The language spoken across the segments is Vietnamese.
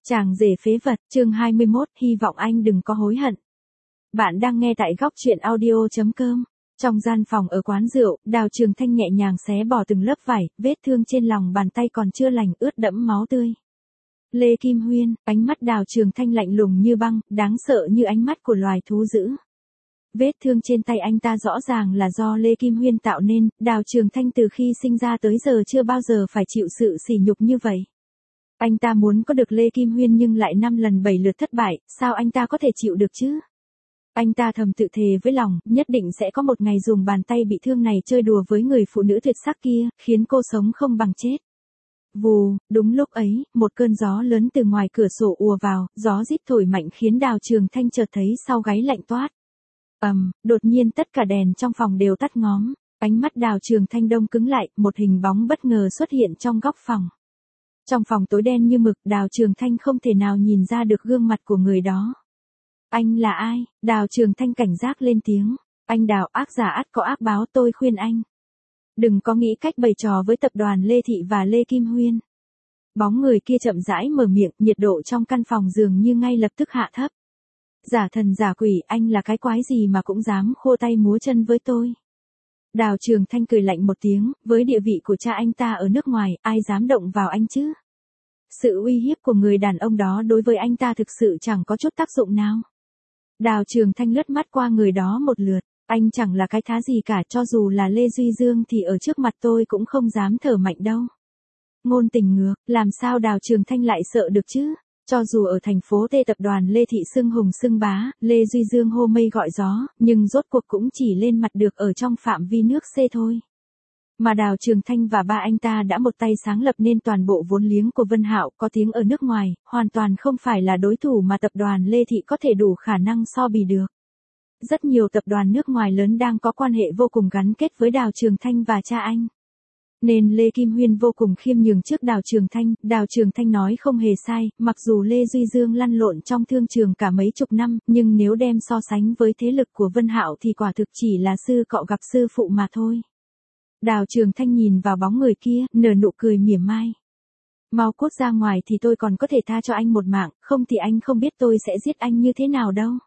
Chàng rể phế vật, chương 21, hy vọng anh đừng có hối hận. Bạn đang nghe tại góc truyện audio.com. Trong gian phòng ở quán rượu, Đào Trường Thanh nhẹ nhàng xé bỏ từng lớp vải, vết thương trên lòng bàn tay còn chưa lành, ướt đẫm máu tươi. Lê Kim Huyên, ánh mắt Đào Trường Thanh lạnh lùng như băng, đáng sợ như ánh mắt của loài thú dữ. Vết thương trên tay anh ta rõ ràng là do Lê Kim Huyên tạo nên, Đào Trường Thanh từ khi sinh ra tới giờ chưa bao giờ phải chịu sự sỉ nhục như vậy. Anh ta muốn có được Lê Kim Huyên nhưng lại 5 lần 7 lượt thất bại, sao anh ta có thể chịu được chứ? Anh ta thầm tự thề với lòng, nhất định sẽ có một ngày dùng bàn tay bị thương này chơi đùa với người phụ nữ tuyệt sắc kia, khiến cô sống không bằng chết. Vù, đúng lúc ấy, một cơn gió lớn từ ngoài cửa sổ ùa vào, gió rít thổi mạnh khiến Đào Trường Thanh chợt thấy sau gáy lạnh toát. Đột nhiên tất cả đèn trong phòng đều tắt ngóm, ánh mắt Đào Trường Thanh đông cứng lại, một hình bóng bất ngờ xuất hiện trong góc phòng. Trong phòng tối đen như mực, Đào Trường Thanh không thể nào nhìn ra được gương mặt của người đó. Anh là ai? Đào Trường Thanh cảnh giác lên tiếng. Anh Đào, ác giả ắt có ác báo, tôi khuyên anh. Đừng có nghĩ cách bày trò với tập đoàn Lê Thị và Lê Kim Huyên. Bóng người kia chậm rãi mở miệng, nhiệt độ trong căn phòng dường như ngay lập tức hạ thấp. Giả thần giả quỷ, anh là cái quái gì mà cũng dám khô tay múa chân với tôi. Đào Trường Thanh cười lạnh một tiếng, với địa vị của cha anh ta ở nước ngoài, ai dám động vào anh chứ? Sự uy hiếp của người đàn ông đó đối với anh ta thực sự chẳng có chút tác dụng nào. Đào Trường Thanh lướt mắt qua người đó một lượt, anh chẳng là cái thá gì cả, cho dù là Lê Duy Dương thì ở trước mặt tôi cũng không dám thở mạnh đâu. Ngôn tình ngược, làm sao Đào Trường Thanh lại sợ được chứ? Cho dù ở thành phố T tập đoàn Lê Thị xưng hùng xưng bá, Lê Duy Dương hô mây gọi gió, nhưng rốt cuộc cũng chỉ lên mặt được ở trong phạm vi nước C thôi. Mà Đào Trường Thanh và ba anh ta đã một tay sáng lập nên toàn bộ vốn liếng của Vân Hạo, có tiếng ở nước ngoài, hoàn toàn không phải là đối thủ mà tập đoàn Lê Thị có thể đủ khả năng so bì được. Rất nhiều tập đoàn nước ngoài lớn đang có quan hệ vô cùng gắn kết với Đào Trường Thanh và cha anh. Nên Lê Kim Huyên vô cùng khiêm nhường trước Đào Trường Thanh nói không hề sai, mặc dù Lê Duy Dương lăn lộn trong thương trường cả mấy chục năm, nhưng nếu đem so sánh với thế lực của Vân Hạo thì quả thực chỉ là sư cọ gặp sư phụ mà thôi. Đào Trường Thanh nhìn vào bóng người kia, nở nụ cười mỉa mai. Mau cút ra ngoài thì tôi còn có thể tha cho anh một mạng, không thì anh không biết tôi sẽ giết anh như thế nào đâu.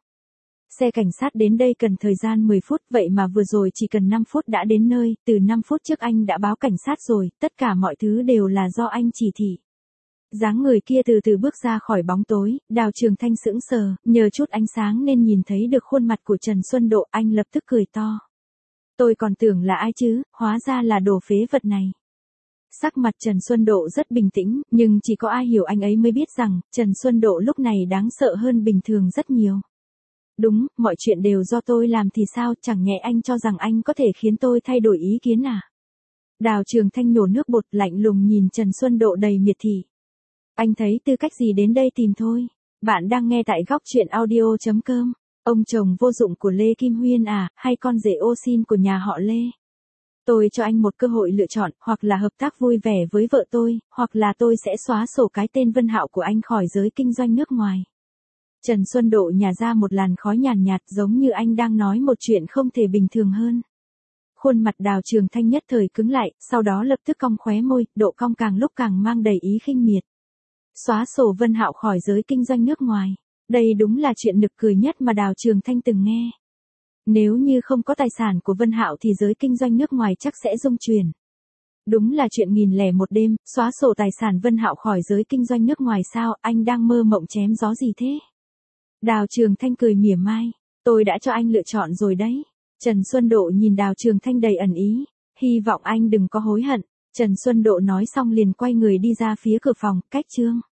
Xe cảnh sát đến đây cần thời gian 10 phút, vậy mà vừa rồi chỉ cần 5 phút đã đến nơi, từ 5 phút trước anh đã báo cảnh sát rồi, tất cả mọi thứ đều là do anh chỉ thị. Dáng người kia từ từ bước ra khỏi bóng tối, Đào Trường Thanh sững sờ, nhờ chút ánh sáng nên nhìn thấy được khuôn mặt của Trần Xuân Độ, anh lập tức cười to. Tôi còn tưởng là ai chứ, hóa ra là đồ phế vật này. Sắc mặt Trần Xuân Độ rất bình tĩnh, nhưng chỉ có ai hiểu anh ấy mới biết rằng, Trần Xuân Độ lúc này đáng sợ hơn bình thường rất nhiều. Đúng, mọi chuyện đều do tôi làm thì sao, chẳng nhẽ anh cho rằng anh có thể khiến tôi thay đổi ý kiến à? Đào Trường Thanh nhổ nước bọt lạnh lùng nhìn Trần Xuân Độ đầy miệt thị. Anh thấy tư cách gì đến đây tìm thôi? Bạn đang nghe tại góc truyện audio.com. Ông chồng vô dụng của Lê Kim Huyên à, hay con rể ô xin của nhà họ Lê? Tôi cho anh một cơ hội lựa chọn, hoặc là hợp tác vui vẻ với vợ tôi, hoặc là tôi sẽ xóa sổ cái tên Vân Hạo của anh khỏi giới kinh doanh nước ngoài. Trần Xuân Độ nhả ra một làn khói nhàn nhạt giống như anh đang nói một chuyện không thể bình thường hơn. Khuôn mặt Đào Trường Thanh nhất thời cứng lại, sau đó lập tức cong khóe môi, độ cong càng lúc càng mang đầy ý khinh miệt. Xóa sổ Vân Hạo khỏi giới kinh doanh nước ngoài. Đây đúng là chuyện nực cười nhất mà Đào Trường Thanh từng nghe. Nếu như không có tài sản của Vân Hạo thì giới kinh doanh nước ngoài chắc sẽ rung chuyển. Đúng là chuyện 1001 đêm, xóa sổ tài sản Vân Hạo khỏi giới kinh doanh nước ngoài sao, anh đang mơ mộng chém gió gì thế? Đào Trường Thanh cười mỉa mai, tôi đã cho anh lựa chọn rồi đấy. Trần Xuân Độ nhìn Đào Trường Thanh đầy ẩn ý, hy vọng anh đừng có hối hận. Trần Xuân Độ nói xong liền quay người đi ra phía cửa phòng, cách chương.